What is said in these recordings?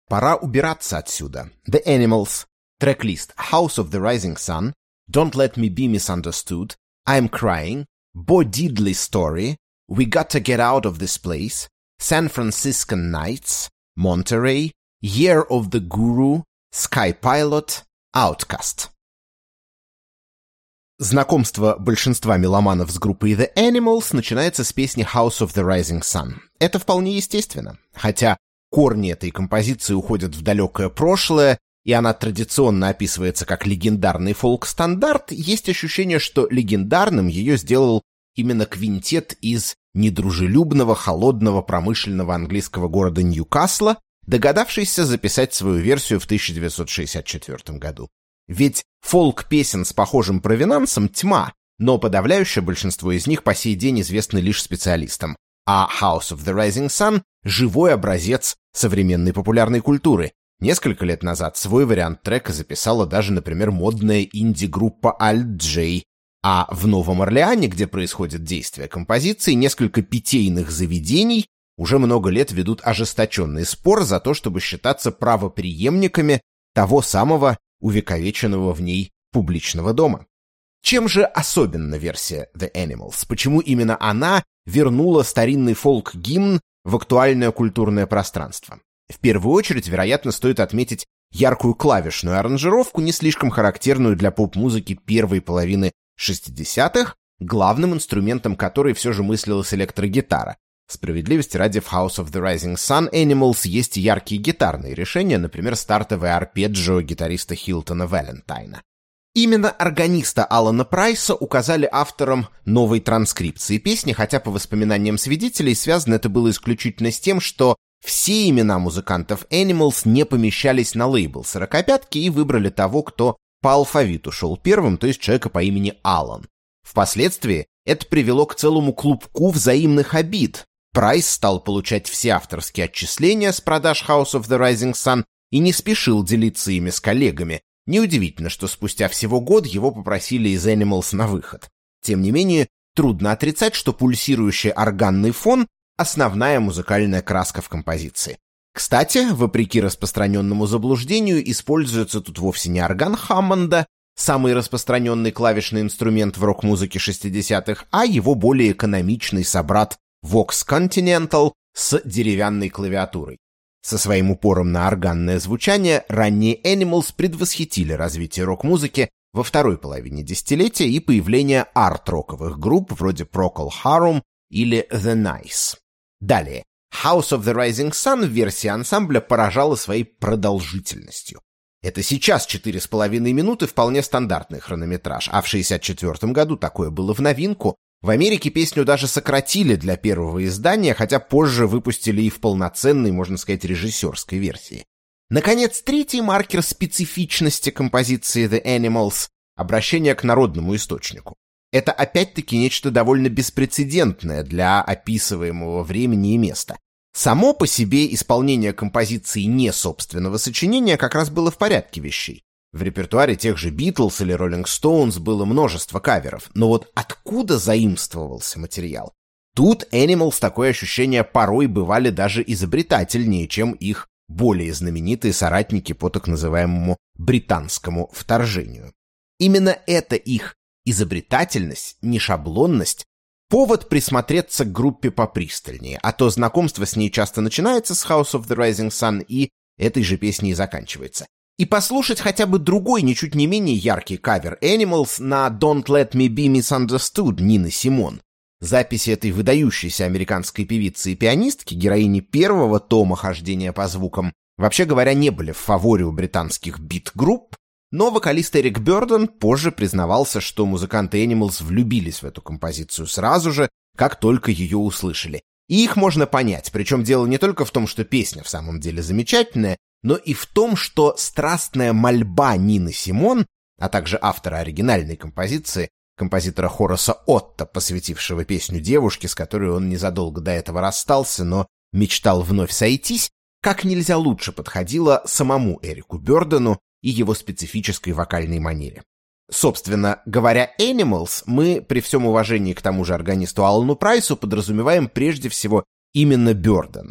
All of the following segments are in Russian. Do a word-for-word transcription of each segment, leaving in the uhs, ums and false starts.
Пора убираться отсюда. The Animals, трек-лист House of the Rising Sun, Don't Let Me Be Misunderstood, I'm Crying, Bo Diddley Story, We Gotta Get Out of This Place, San Franciscan Nights, Monterey, Year of the Guru, Sky Pilot, Outcast. Знакомство большинства меломанов с группой The Animals начинается с песни House of the Rising Sun. Это вполне естественно, хотя корни этой композиции уходят в далекое прошлое, и она традиционно описывается как легендарный фолк-стандарт, есть ощущение, что легендарным ее сделал именно квинтет из недружелюбного, холодного, промышленного английского города Ньюкасла, догадавшийся записать свою версию в тысяча девятьсот шестьдесят четвёртом году. Ведь фолк-песен с похожим провинансом тьма, но подавляющее большинство из них по сей день известны лишь специалистам, а House of the Rising Sun — живой образец современной популярной культуры. Несколько лет назад свой вариант трека записала даже, например, модная инди-группа Alt-J, а в Новом Орлеане, где происходит действие композиции, несколько питейных заведений уже много лет ведут ожесточенный спор за то, чтобы считаться правопреемниками того самого увековеченного в ней публичного дома. Чем же особенна версия The Animals? Почему именно она вернула старинный фолк-гимн в актуальное культурное пространство? В первую очередь, вероятно, стоит отметить яркую клавишную аранжировку, не слишком характерную для поп-музыки первой половины шестидесятых, главным инструментом которой все же мыслилась электрогитара. Справедливости ради, в House of the Rising Sun Animals есть яркие гитарные решения, например, стартовое арпеджио гитариста Хилтона Валентайна. Именно органиста Алана Прайса указали автором новой транскрипции песни, хотя по воспоминаниям свидетелей связано это было исключительно с тем, что все имена музыкантов Animals не помещались на лейбл «Сорокопятки» и выбрали того, кто по алфавиту шел первым, то есть человека по имени Алан. Впоследствии это привело к целому клубку взаимных обид. Прайс стал получать все авторские отчисления с продаж House of the Rising Sun и не спешил делиться ими с коллегами. Неудивительно, что спустя всего год его попросили из Animals на выход. Тем не менее, трудно отрицать, что пульсирующий органный фон — основная музыкальная краска в композиции. Кстати, вопреки распространенному заблуждению, используется тут вовсе не орган Хаммонда, самый распространенный клавишный инструмент в рок-музыке шестидесятых, а его более экономичный собрат Vox Continental с деревянной клавиатурой. Со своим упором на органное звучание ранние Animals предвосхитили развитие рок-музыки во второй половине десятилетия и появление арт-роковых групп вроде Procol Harum или The Nice. Далее, House of the Rising Sun в версии ансамбля поражала своей продолжительностью. Это сейчас четыре с половиной минуты вполне стандартный хронометраж, а в шестьдесят четвёртом году такое было в новинку. В Америке песню даже сократили для первого издания, хотя позже выпустили и в полноценной, можно сказать, режиссерской версии. Наконец, третий маркер специфичности композиции The Animals — обращение к народному источнику. Это опять-таки нечто довольно беспрецедентное для описываемого времени и места. Само по себе исполнение композиции не собственного сочинения как раз было в порядке вещей. В репертуаре тех же Beatles или Rolling Stones было множество каверов, но вот откуда заимствовался материал? Тут Animals, такое ощущение, порой бывали даже изобретательнее, чем их более знаменитые соратники по так называемому британскому вторжению. Именно эта их изобретательность, нешаблонность — повод присмотреться к группе попристальнее, а то знакомство с ней часто начинается с House of the Rising Sun и этой же песней заканчивается. И послушать хотя бы другой, ничуть не менее яркий кавер Animals на Don't Let Me Be Misunderstood Нины Симон. Записи этой выдающейся американской певицы и пианистки, героини первого тома хождения по звукам, вообще говоря, не были в фаворе у британских бит-групп, но вокалист Эрик Бёрден позже признавался, что музыканты Animals влюбились в эту композицию сразу же, как только ее услышали. И их можно понять, причем дело не только в том, что песня в самом деле замечательная, но и в том, что страстная мольба Нины Симон, а также автора оригинальной композиции, композитора Хораса Отто, посвятившего песню девушке, с которой он незадолго до этого расстался, но мечтал вновь сойтись, как нельзя лучше подходила самому Эрику Бёрдену и его специфической вокальной манере. Собственно говоря, Animals мы, при всем уважении к тому же органисту Алану Прайсу, подразумеваем прежде всего именно Бёрдена.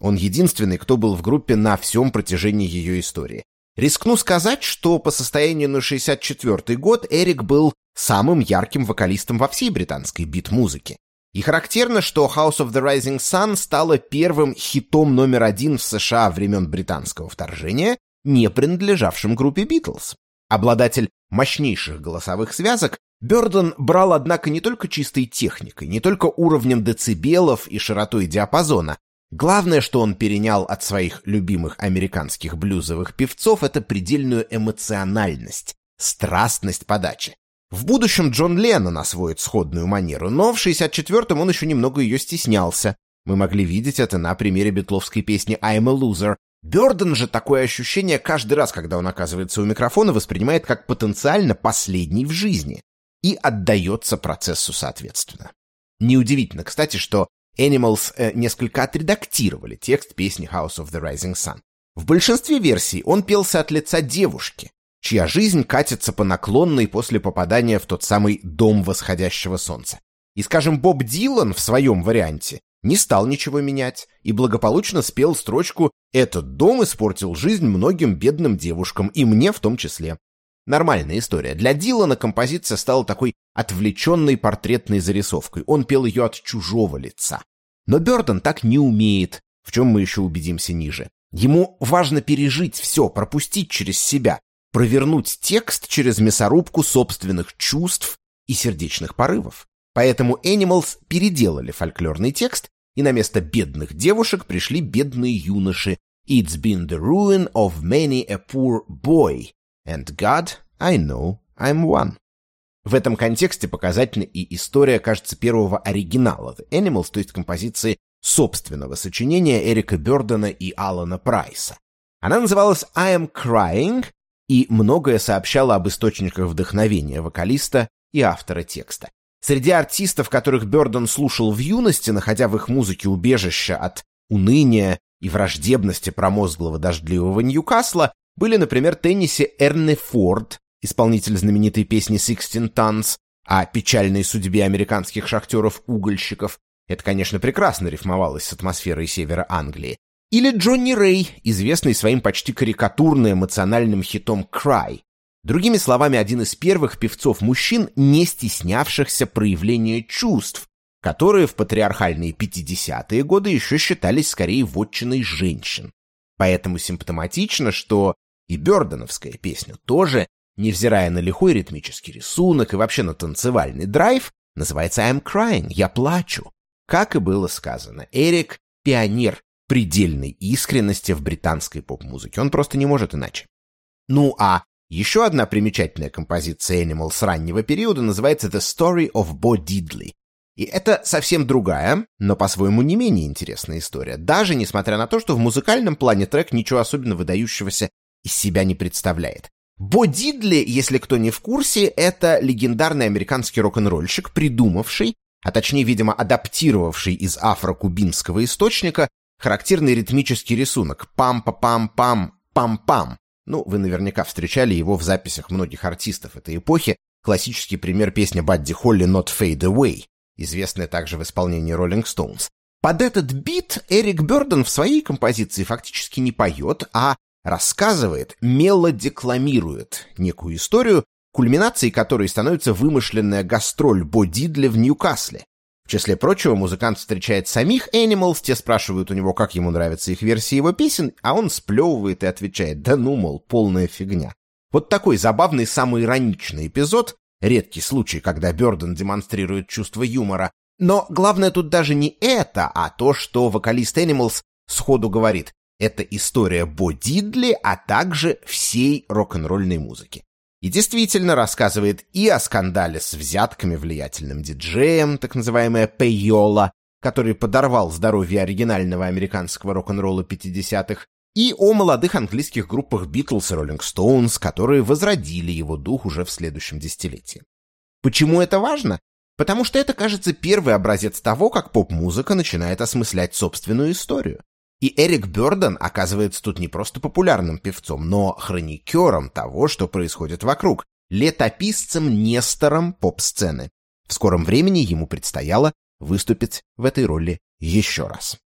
Он единственный, кто был в группе на всем протяжении ее истории. Рискну сказать, что по состоянию на шестьдесят четвёртый год Эрик был самым ярким вокалистом во всей британской бит-музыке. И характерно, что House of the Rising Sun стала первым хитом номер один в США времен британского вторжения, не принадлежавшим группе Битлз. Обладатель мощнейших голосовых связок, Бёрден брал, однако, не только чистой техникой, не только уровнем децибелов и широтой диапазона. Главное, что он перенял от своих любимых американских блюзовых певцов, это предельную эмоциональность, страстность подачи. В будущем Джон Леннон освоит сходную манеру, но в шестьдесят четвёртом он еще немного ее стеснялся. Мы могли видеть это на примере битловской песни «I'm a Loser». Бёрден же такое ощущение каждый раз, когда он оказывается у микрофона, воспринимает как потенциально последний в жизни и отдается процессу соответственно. Неудивительно, кстати, что Animals э, несколько отредактировали текст песни House of the Rising Sun. В большинстве версий он пелся от лица девушки, чья жизнь катится по наклонной после попадания в тот самый дом восходящего солнца. И, скажем, Боб Дилан в своем варианте не стал ничего менять и благополучно спел строчку «Этот дом испортил жизнь многим бедным девушкам, и мне в том числе». Нормальная история. Для Дилана композиция стала такой отвлеченной портретной зарисовкой. Он пел ее от чужого лица. Но Бёрден так не умеет, в чем мы еще убедимся ниже. Ему важно пережить все, пропустить через себя, провернуть текст через мясорубку собственных чувств и сердечных порывов. Поэтому Animals переделали фольклорный текст, и на место бедных девушек пришли бедные юноши. «It's been the ruin of many a poor boy. And God, I know I'm one». В этом контексте показательна и история, кажется, первого оригинала The Animals, то есть композиции собственного сочинения Эрика Бёрдена и Алана Прайса. Она называлась «I am crying» и многое сообщала об источниках вдохновения вокалиста и автора текста. Среди артистов, которых Бёрден слушал в юности, находя в их музыке убежище от уныния и враждебности промозглого дождливого Ньюкасла, были, например, Тенниси Эрни Форд, исполнитель знаменитой песни «Sixteen Tons», о печальной судьбе американских шахтеров-угольщиков. Это, конечно, прекрасно рифмовалось с атмосферой севера Англии. Или Джонни Рэй, известный своим почти карикатурно-эмоциональным хитом «Cry». Другими словами, один из первых певцов-мужчин, не стеснявшихся проявления чувств, которые в патриархальные пятидесятые годы еще считались скорее вотчиной женщин. Поэтому симптоматично, что и бёрденовская песня тоже, невзирая на лихой ритмический рисунок и вообще на танцевальный драйв, называется «I'm crying», «Я плачу». Как и было сказано, Эрик — пионер предельной искренности в британской поп-музыке. Он просто не может иначе. Ну а еще одна примечательная композиция Animals раннего периода называется «The Story of Bo Diddley». И это совсем другая, но по-своему не менее интересная история, даже несмотря на то, что в музыкальном плане трек ничего особенно выдающегося из себя не представляет. Бо Дидли, если кто не в курсе, это легендарный американский рок-н-ролльщик, придумавший, а точнее, видимо, адаптировавший из афро-кубинского источника характерный ритмический рисунок «пам-па-пам-пам, пам-пам». Ну, вы наверняка встречали его в записях многих артистов этой эпохи. Классический пример — песня Бадди Холли «Not Fade Away», известная также в исполнении Rolling Stones. Под этот бит Эрик Бёрден в своей композиции фактически не поет, а рассказывает, мелодекламирует некую историю, кульминацией которой становится вымышленная гастроль Бо Дидли в Ньюкасле. В числе прочего, музыкант встречает самих Animals, те спрашивают у него, как ему нравятся их версии его песен, а он сплевывает и отвечает: да ну, мол, полная фигня. Вот такой забавный самоироничный эпизод, редкий случай, когда Бёрден демонстрирует чувство юмора. Но главное тут даже не это, а то, что вокалист Animals сходу говорит: это история Бо Дидли, а также всей рок-н-ролльной музыки. И действительно рассказывает и о скандале с взятками влиятельным диджеем, так называемая пейола, который подорвал здоровье оригинального американского рок-н-ролла пятидесятых, и о молодых английских группах Beatles и Rolling Stones, которые возродили его дух уже в следующем десятилетии. Почему это важно? Потому что это, кажется, первый образец того, как поп-музыка начинает осмыслять собственную историю. И Эрик Бёрден оказывается тут не просто популярным певцом, но хроникером того, что происходит вокруг, летописцем Нестором поп-сцены. В скором времени ему предстояло выступить в этой роли еще раз.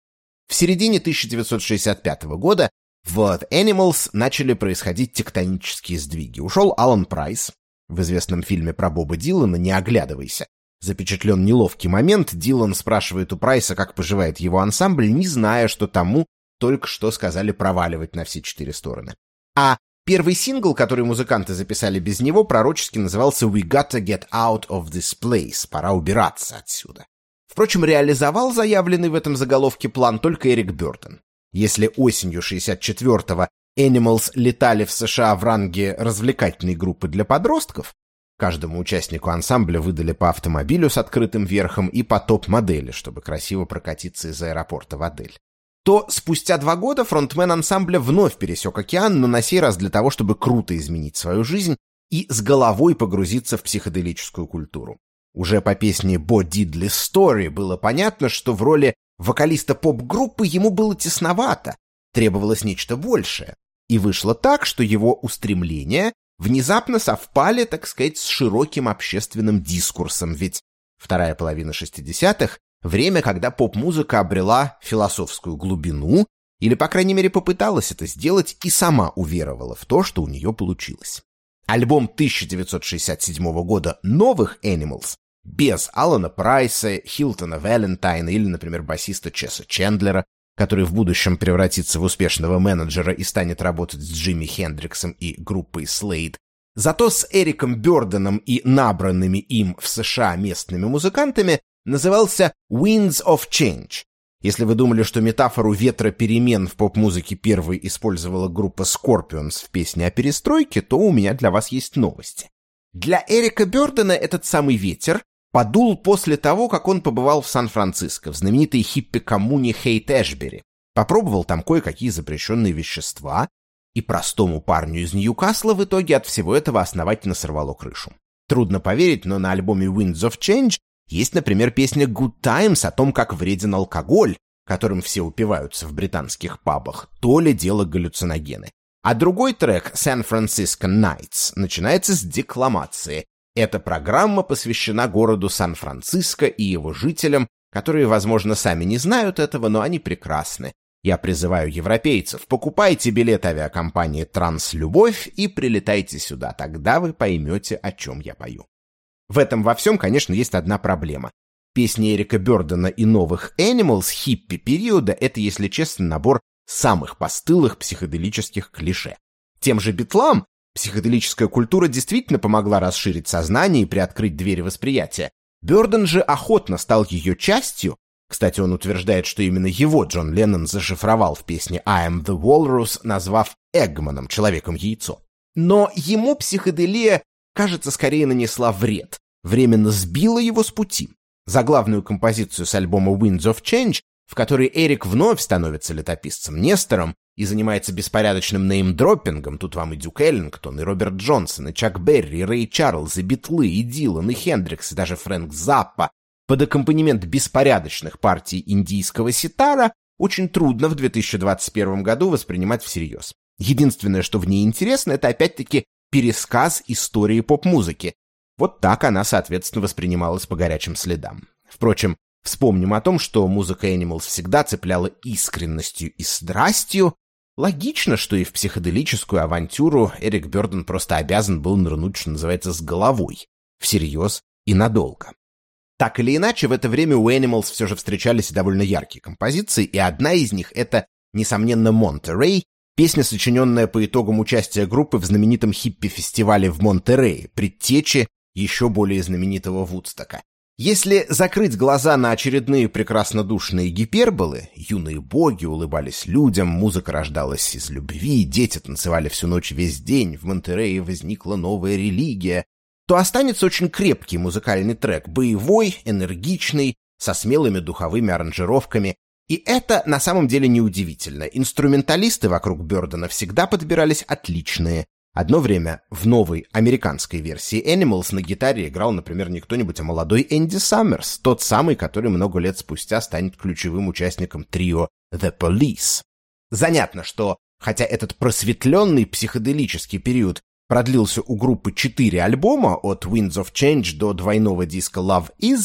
В середине тысяча девятьсот шестьдесят пятого года в The Animals начали происходить тектонические сдвиги. Ушел Алан Прайс. В известном фильме про Боба Дилана «Не оглядывайся» запечатлен неловкий момент. Дилан спрашивает у Прайса, как поживает его ансамбль, не зная, что тому только что сказали проваливать на все четыре стороны. А первый сингл, который музыканты записали без него, пророчески назывался «We gotta get out of this place» — «Пора убираться отсюда». Впрочем, реализовал заявленный в этом заголовке план только Эрик Бёрден. Если осенью шестьдесят четвёртого Animals летали в США в ранге развлекательной группы для подростков, каждому участнику ансамбля выдали по автомобилю с открытым верхом и по топ-модели, чтобы красиво прокатиться из аэропорта в Адель, то спустя два года фронтмен ансамбля вновь пересек океан, но на сей раз для того, чтобы круто изменить свою жизнь и с головой погрузиться в психоделическую культуру. Уже по песне «Bo Diddley Story» было понятно, что в роли вокалиста поп-группы ему было тесновато, требовалось нечто большее. И вышло так, что его устремления внезапно совпали, так сказать, с широким общественным дискурсом, ведь вторая половина шестидесятых — время, когда поп-музыка обрела философскую глубину, или, по крайней мере, попыталась это сделать и сама уверовала в то, что у нее получилось. Альбом тысяча девятьсот шестьдесят седьмого года «Новых Animals» без Алана Прайса, Хилтона Валентайна или, например, басиста Чеса Чендлера, который в будущем превратится в успешного менеджера и станет работать с Джимми Хендриксом и группой Slade, зато с Эриком Бёрденом и набранными им в США местными музыкантами, назывался «Winds of Change». Если вы думали, что метафору ветра перемен в поп-музыке первой использовала группа Scorpions в песне о перестройке, то у меня для вас есть новости. Для Эрика Бёрдена этот самый ветер подул после того, как он побывал в Сан-Франциско, в знаменитой хиппи-коммуне Хейт-Эшбери, попробовал там кое-какие запрещенные вещества, и простому парню из Ньюкасла в итоге от всего этого основательно сорвало крышу. Трудно поверить, но на альбоме Winds of Change есть, например, песня Good Times о том, как вреден алкоголь, которым все упиваются в британских пабах, то ли дело галлюциногены. А другой трек, San Francisco Nights, начинается с декламации. Эта программа посвящена городу Сан-Франциско и его жителям, которые, возможно, сами не знают этого, но они прекрасны. Я призываю европейцев, покупайте билет авиакомпании «Транслюбовь» и прилетайте сюда, тогда вы поймете, о чем я пою. В этом во всем, конечно, есть одна проблема. Песни Эрика Бёрдена и новых Animals хиппи периода — это, если честно, набор самых постылых психоделических клише. Тем же Битлам психоделическая культура действительно помогла расширить сознание и приоткрыть двери восприятия. Бёрден же охотно стал ее частью. Кстати, он утверждает, что именно его Джон Леннон зашифровал в песне «I am the Walrus», назвав Эггманом, человеком-яйцо. Но ему психоделия, кажется, скорее нанесла вред, временно сбила его с пути. Заглавную композицию с альбома Winds of Change, в которой Эрик вновь становится летописцем Нестором и занимается беспорядочным неймдроппингом, тут вам и Дюк Эллингтон, и Роберт Джонсон, и Чак Берри, и Рэй Чарльз, и Битлы, и Дилан, и Хендрикс, и даже Фрэнк Заппа, под аккомпанемент беспорядочных партий индийского ситара, очень трудно в две тысячи двадцать первом году воспринимать всерьез. Единственное, что в ней интересно, это опять-таки пересказ истории поп-музыки. Вот так она, соответственно, воспринималась по горячим следам. Впрочем, вспомним о том, что музыка Animals всегда цепляла искренностью и страстью. Логично, что и в психоделическую авантюру Эрик Бёрден просто обязан был нырнуть, что называется, с головой, всерьез и надолго. Так или иначе, в это время у Animals все же встречались довольно яркие композиции, и одна из них — это, несомненно, Monterey, песня, сочиненная по итогам участия группы в знаменитом хиппи-фестивале в Монтерее, предтече еще более знаменитого Вудстока. Если закрыть глаза на очередные прекраснодушные гиперболы, юные боги улыбались людям, музыка рождалась из любви, дети танцевали всю ночь весь день, в Монтерее возникла новая религия, то останется очень крепкий музыкальный трек, боевой, энергичный, со смелыми духовыми аранжировками. И это на самом деле неудивительно. Инструменталисты вокруг Бёрдена всегда подбирались отличные. Одно время в новой американской версии Animals на гитаре играл, например, не кто-нибудь, а молодой Энди Саммерс, тот самый, который много лет спустя станет ключевым участником трио The Police. Занятно, что, хотя этот просветленный психоделический период продлился у группы четыре альбома, от Winds of Change до двойного диска Love Is,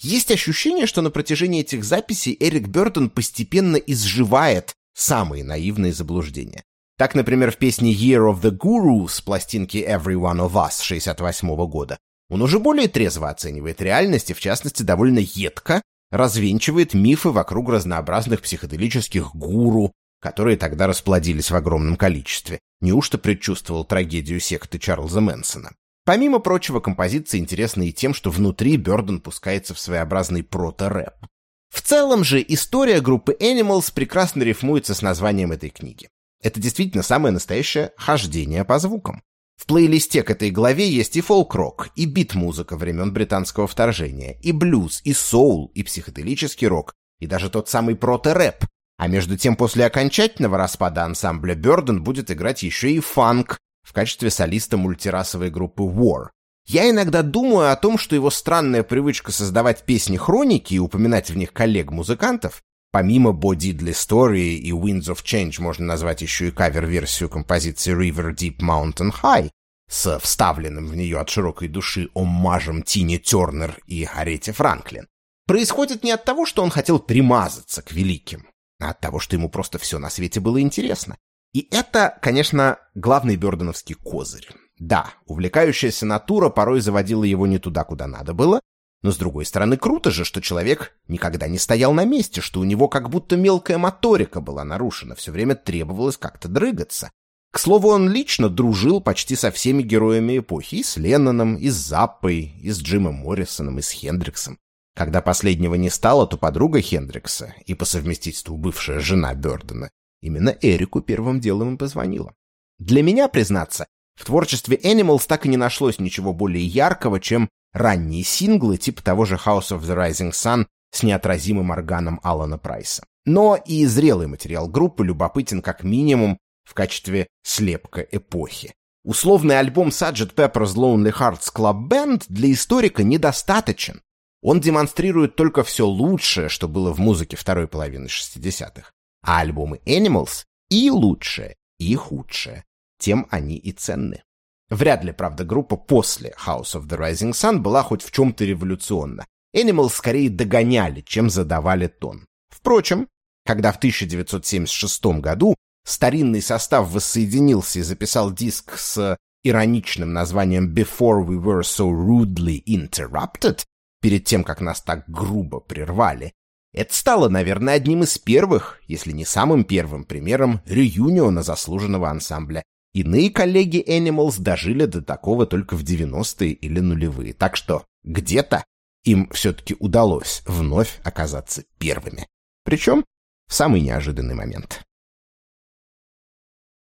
Есть ощущение, что на протяжении этих записей Эрик Бёрден постепенно изживает самые наивные заблуждения. Так, например, в песне «Year of the Guru» с пластинки «Every One of Us» шестьдесят восьмого года он уже более трезво оценивает реальность и, в частности, довольно едко развенчивает мифы вокруг разнообразных психоделических гуру, которые тогда расплодились в огромном количестве. Неужто предчувствовал трагедию секты Чарльза Мэнсона? Помимо прочего, композиция интересна и тем, что внутри Бёрден пускается в своеобразный прото-рэп. В целом же история группы Animals прекрасно рифмуется с названием этой книги. Это действительно самое настоящее хождение по звукам. В плейлисте к этой главе есть и фолк-рок, и бит-музыка времен британского вторжения, и блюз, и соул, и психоделический рок, и даже тот самый прото-рэп. А между тем, после окончательного распада ансамбля Бёрден будет играть еще и фанк в качестве солиста мультирасовой группы War. Я иногда думаю о том, что его странная привычка создавать песни-хроники и упоминать в них коллег-музыкантов, помимо Bo Diddley Story и Winds of Change можно назвать еще и кавер-версию композиции River Deep Mountain High с вставленным в нее от широкой души оммажем Тине Тернер и Арете Франклин, происходит не от того, что он хотел примазаться к великим, а от того, что ему просто все на свете было интересно. И это, конечно, главный бёрденовский козырь. Да, увлекающаяся натура порой заводила его не туда, куда надо было, но, с другой стороны, круто же, что человек никогда не стоял на месте, что у него как будто мелкая моторика была нарушена, все время требовалось как-то дрыгаться. К слову, он лично дружил почти со всеми героями эпохи, и с Ленноном, и с Заппой, и с Джимом Моррисоном, и с Хендриксом. Когда последнего не стало, то подруга Хендрикса и по совместительству бывшая жена Бёрдена именно Эрику первым делом и позвонила. Для меня, признаться, в творчестве Animals так и не нашлось ничего более яркого, чем ранние синглы типа того же House of the Rising Sun с неотразимым органом Алана Прайса. Но и зрелый материал группы любопытен как минимум в качестве слепка эпохи. Условный альбом сарджент Pepper's Lonely Hearts Club Band для историка недостаточен. Он демонстрирует только все лучшее, что было в музыке второй половины шестидесятых. А альбомы Animals и лучшее, и худшее. Тем они и ценны. Вряд ли, правда, группа после House of the Rising Sun была хоть в чем-то революционна. Animals скорее догоняли, чем задавали тон. Впрочем, когда в тысяча девятьсот семьдесят шестом году старинный состав воссоединился и записал диск с ироничным названием «Before we were so rudely interrupted», перед тем, как нас так грубо прервали, это стало, наверное, одним из первых, если не самым первым примером реюниона заслуженного ансамбля. Иные коллеги Animals дожили до такого только в девяностые или нулевые, так что где-то им все-таки удалось вновь оказаться первыми. Причем в самый неожиданный момент.